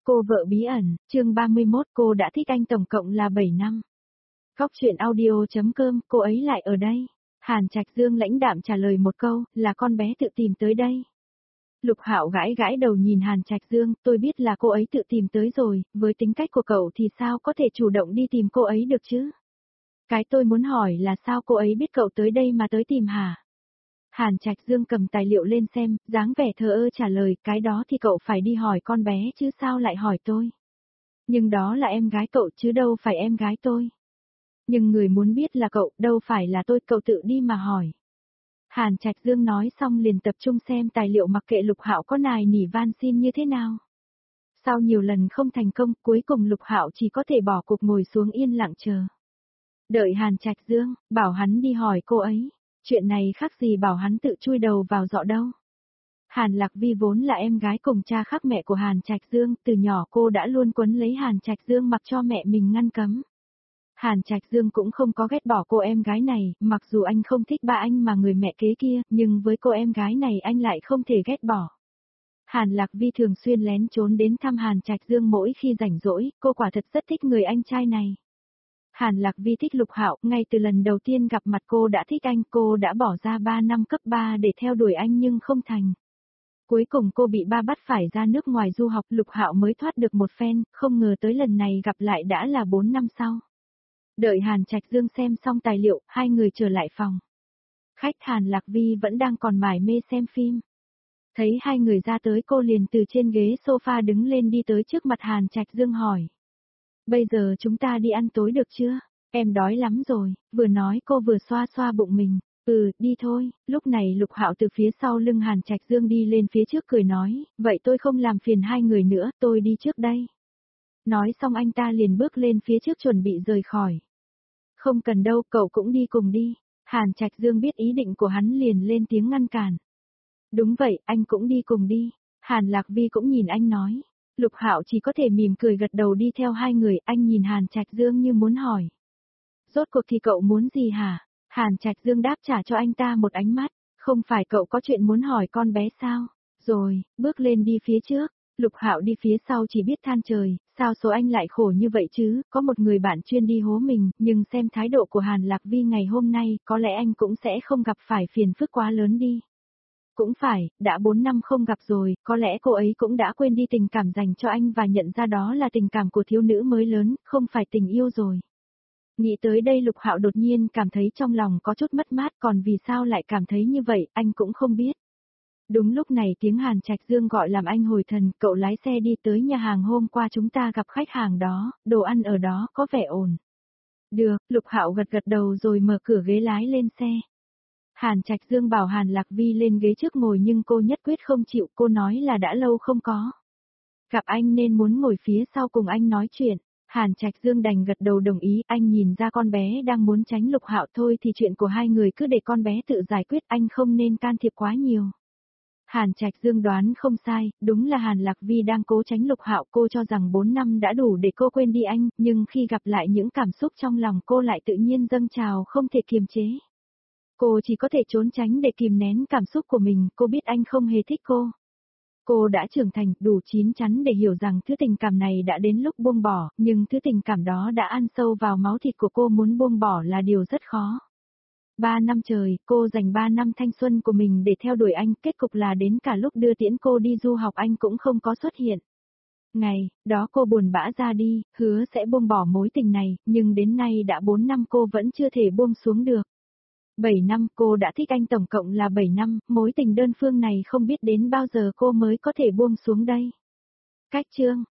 Cô vợ bí ẩn, chương 31 cô đã thích anh tổng cộng là 7 năm. Góc chuyện audio.com, cô ấy lại ở đây. Hàn Trạch Dương lãnh đạm trả lời một câu, là con bé tự tìm tới đây. Lục Hạo gãi gãi đầu nhìn Hàn Trạch Dương, tôi biết là cô ấy tự tìm tới rồi, với tính cách của cậu thì sao có thể chủ động đi tìm cô ấy được chứ? Cái tôi muốn hỏi là sao cô ấy biết cậu tới đây mà tới tìm hả? Hàn Trạch Dương cầm tài liệu lên xem, dáng vẻ thờ ơ trả lời, cái đó thì cậu phải đi hỏi con bé chứ sao lại hỏi tôi. Nhưng đó là em gái cậu chứ đâu phải em gái tôi. Nhưng người muốn biết là cậu, đâu phải là tôi, cậu tự đi mà hỏi. Hàn Trạch Dương nói xong liền tập trung xem tài liệu mặc kệ Lục Hạo có nài nỉ van xin như thế nào. Sau nhiều lần không thành công, cuối cùng Lục Hạo chỉ có thể bỏ cuộc ngồi xuống yên lặng chờ. Đợi Hàn Trạch Dương, bảo hắn đi hỏi cô ấy. Chuyện này khác gì bảo hắn tự chui đầu vào giọ đâu. Hàn Lạc Vi vốn là em gái cùng cha khác mẹ của Hàn Trạch Dương, từ nhỏ cô đã luôn quấn lấy Hàn Trạch Dương mặc cho mẹ mình ngăn cấm. Hàn Trạch Dương cũng không có ghét bỏ cô em gái này, mặc dù anh không thích ba anh mà người mẹ kế kia, nhưng với cô em gái này anh lại không thể ghét bỏ. Hàn Lạc Vi thường xuyên lén trốn đến thăm Hàn Trạch Dương mỗi khi rảnh rỗi, cô quả thật rất thích người anh trai này. Hàn Lạc Vi thích Lục Hạo, ngay từ lần đầu tiên gặp mặt cô đã thích anh, cô đã bỏ ra 3 năm cấp 3 để theo đuổi anh nhưng không thành. Cuối cùng cô bị ba bắt phải ra nước ngoài du học, Lục Hạo mới thoát được một phen, không ngờ tới lần này gặp lại đã là 4 năm sau. Đợi Hàn Trạch Dương xem xong tài liệu, hai người trở lại phòng. Khách Hàn Lạc Vi vẫn đang còn mải mê xem phim. Thấy hai người ra tới cô liền từ trên ghế sofa đứng lên đi tới trước mặt Hàn Trạch Dương hỏi. Bây giờ chúng ta đi ăn tối được chưa? Em đói lắm rồi, vừa nói cô vừa xoa xoa bụng mình. Đi thôi, lúc này Lục Hạo từ phía sau lưng Hàn Trạch Dương đi lên phía trước cười nói, vậy tôi không làm phiền hai người nữa, tôi đi trước đây. Nói xong anh ta liền bước lên phía trước chuẩn bị rời khỏi. Không cần đâu, cậu cũng đi cùng đi. Hàn Trạch Dương biết ý định của hắn liền lên tiếng ngăn cản. Đúng vậy, anh cũng đi cùng đi. Hàn Lạc Vi cũng nhìn anh nói. Lục Hạo chỉ có thể mỉm cười gật đầu đi theo hai người, anh nhìn Hàn Trạch Dương như muốn hỏi. Rốt cuộc thì cậu muốn gì hả? Hàn Trạch Dương đáp trả cho anh ta một ánh mắt, không phải cậu có chuyện muốn hỏi con bé sao? Rồi, bước lên đi phía trước, Lục Hạo đi phía sau chỉ biết than trời, sao số anh lại khổ như vậy chứ, có một người bạn chuyên đi hố mình, nhưng xem thái độ của Hàn Lạc Vi ngày hôm nay, có lẽ anh cũng sẽ không gặp phải phiền phức quá lớn đi. Cũng phải, đã 4 năm không gặp rồi, có lẽ cô ấy cũng đã quên đi tình cảm dành cho anh và nhận ra đó là tình cảm của thiếu nữ mới lớn, không phải tình yêu rồi. Nghĩ tới đây Lục Hạo đột nhiên cảm thấy trong lòng có chút mất mát, còn vì sao lại cảm thấy như vậy, anh cũng không biết. Đúng lúc này tiếng Hàn Trạch Dương gọi làm anh hồi thần, cậu lái xe đi tới nhà hàng hôm qua chúng ta gặp khách hàng đó, đồ ăn ở đó có vẻ ổn. Được, Lục Hạo gật gật đầu rồi mở cửa ghế lái lên xe. Hàn Trạch Dương bảo Hàn Lạc Vi lên ghế trước ngồi nhưng cô nhất quyết không chịu, cô nói là đã lâu không có gặp anh nên muốn ngồi phía sau cùng anh nói chuyện. Hàn Trạch Dương đành gật đầu đồng ý, anh nhìn ra con bé đang muốn tránh Lục Hạo thôi thì chuyện của hai người cứ để con bé tự giải quyết, anh không nên can thiệp quá nhiều. Hàn Trạch Dương đoán không sai, đúng là Hàn Lạc Vi đang cố tránh Lục Hạo, cô cho rằng 4 năm đã đủ để cô quên đi anh, nhưng khi gặp lại những cảm xúc trong lòng cô lại tự nhiên dâng trào không thể kiềm chế. Cô chỉ có thể trốn tránh để kìm nén cảm xúc của mình, cô biết anh không hề thích cô. Cô đã trưởng thành, đủ chín chắn để hiểu rằng thứ tình cảm này đã đến lúc buông bỏ, nhưng thứ tình cảm đó đã ăn sâu vào máu thịt của cô, muốn buông bỏ là điều rất khó. 3 năm trời, cô dành 3 năm thanh xuân của mình để theo đuổi anh, kết cục là đến cả lúc đưa tiễn cô đi du học anh cũng không có xuất hiện. Ngày đó cô buồn bã ra đi, hứa sẽ buông bỏ mối tình này, nhưng đến nay đã 4 năm cô vẫn chưa thể buông xuống được. 7 năm cô đã thích anh tổng cộng là 7 năm, mối tình đơn phương này không biết đến bao giờ cô mới có thể buông xuống đây. Cách chương